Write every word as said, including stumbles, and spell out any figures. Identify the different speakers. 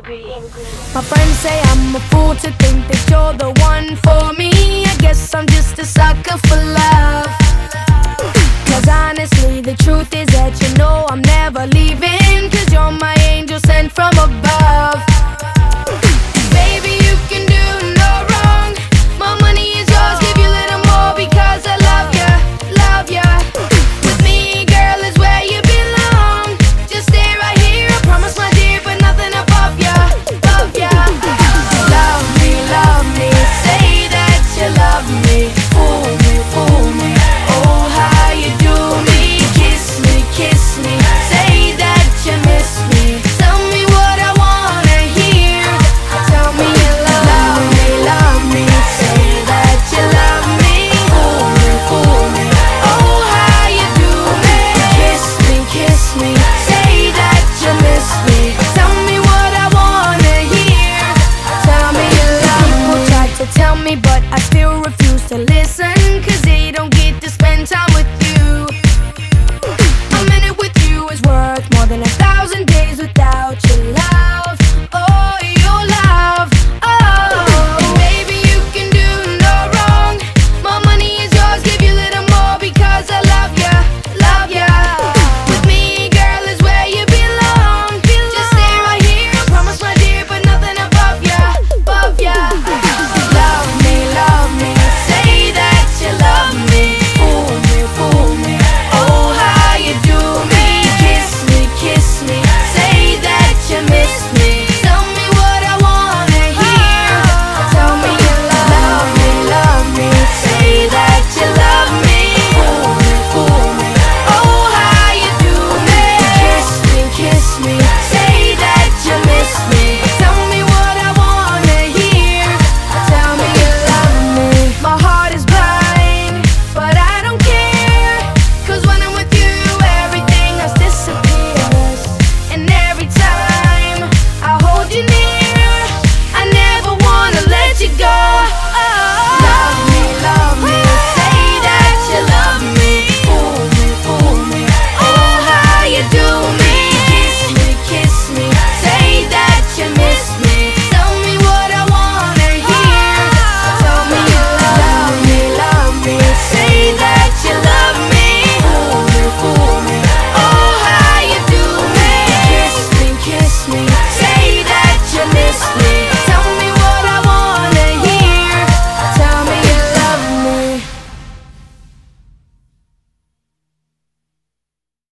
Speaker 1: My friends say I'm a fool to think that you're the one for me. I guess I'm just a sucker for love. Cause honestly the truth is that you know I'm never leaving. Cause you're my